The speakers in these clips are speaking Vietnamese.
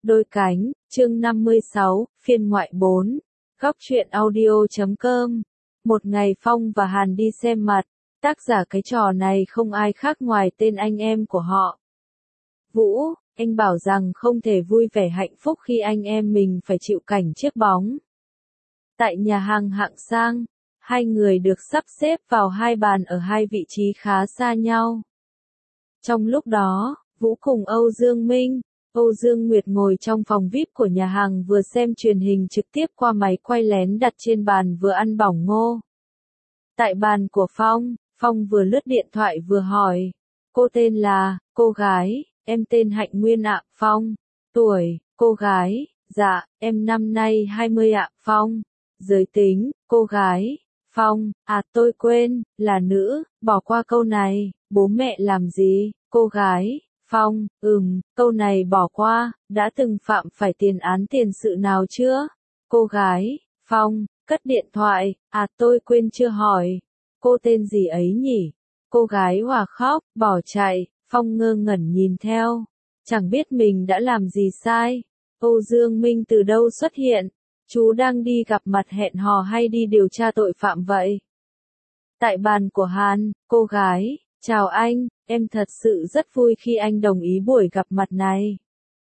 Đôi cánh, chương 56, phiên ngoại 4. Góc truyện audio.com. Một ngày Phong và Hàn đi xem mặt, tác giả cái trò này không ai khác ngoài tên anh em của họ. Vũ, anh bảo rằng không thể vui vẻ hạnh phúc khi anh em mình phải chịu cảnh chiếc bóng. Tại nhà hàng hạng sang, hai người được sắp xếp vào hai bàn ở hai vị trí khá xa nhau. Trong lúc đó, Vũ cùng Âu Dương Minh, Âu Dương Nguyệt ngồi trong phòng VIP của nhà hàng vừa xem truyền hình trực tiếp qua máy quay lén đặt trên bàn vừa ăn bỏng ngô. Tại bàn của Phong, Phong vừa lướt điện thoại vừa hỏi. Cô tên là, cô gái, em tên Hạnh Nguyên ạ. Phong, tuổi, cô gái, dạ, em năm nay 20 ạ. Phong, giới tính, cô gái. Phong, tôi quên, là nữ, bỏ qua câu này, bố mẹ làm gì, cô gái. Phong, câu này bỏ qua, đã từng phạm phải tiền án tiền sự nào chưa? Cô gái. Phong, cất điện thoại, tôi quên chưa hỏi. Cô tên gì ấy nhỉ? Cô gái hòa khóc, bỏ chạy. Phong ngơ ngẩn nhìn theo, chẳng biết mình đã làm gì sai. Âu Dương Minh từ đâu xuất hiện? Chú đang đi gặp mặt hẹn hò hay đi điều tra tội phạm vậy? Tại bàn của Hàn, cô gái, chào anh, em thật sự rất vui khi anh đồng ý buổi gặp mặt này.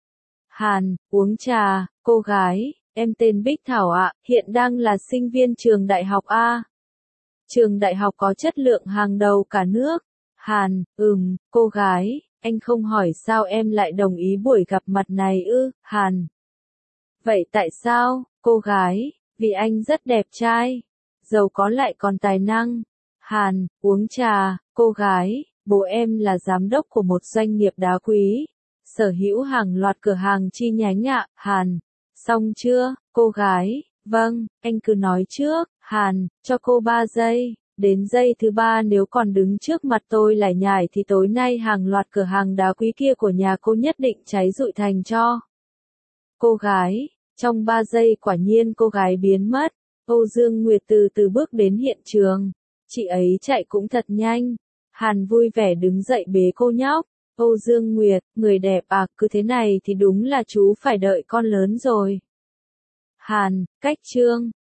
Hàn, uống trà, cô gái, em tên Bích Thảo ạ, hiện đang là sinh viên trường đại học A. Trường đại học có chất lượng hàng đầu cả nước. Hàn, cô gái, anh không hỏi sao em lại đồng ý buổi gặp mặt này ư? Hàn. Vậy tại sao, cô gái? Vì anh rất đẹp trai, giàu có lại còn tài năng. Hàn, uống trà, cô gái, bố em là giám đốc của một doanh nghiệp đá quý, sở hữu hàng loạt cửa hàng chi nhánh ạ. Hàn, xong chưa, cô gái? Vâng, anh cứ nói trước. Hàn, cho cô 3 giây. Đến giây thứ 3 nếu còn đứng trước mặt tôi lải nhải thì tối nay hàng loạt cửa hàng đá quý kia của nhà cô nhất định cháy rụi thành tro. Cô gái, trong 3 giây quả nhiên cô gái biến mất. Âu Dương Nguyệt từ từ bước đến hiện trường. Chị ấy chạy cũng thật nhanh. Hàn vui vẻ đứng dậy bế cô nhóc. Âu Dương Nguyệt, người đẹp à, cứ thế này thì đúng là chú phải đợi con lớn rồi. Hàn, cách chương.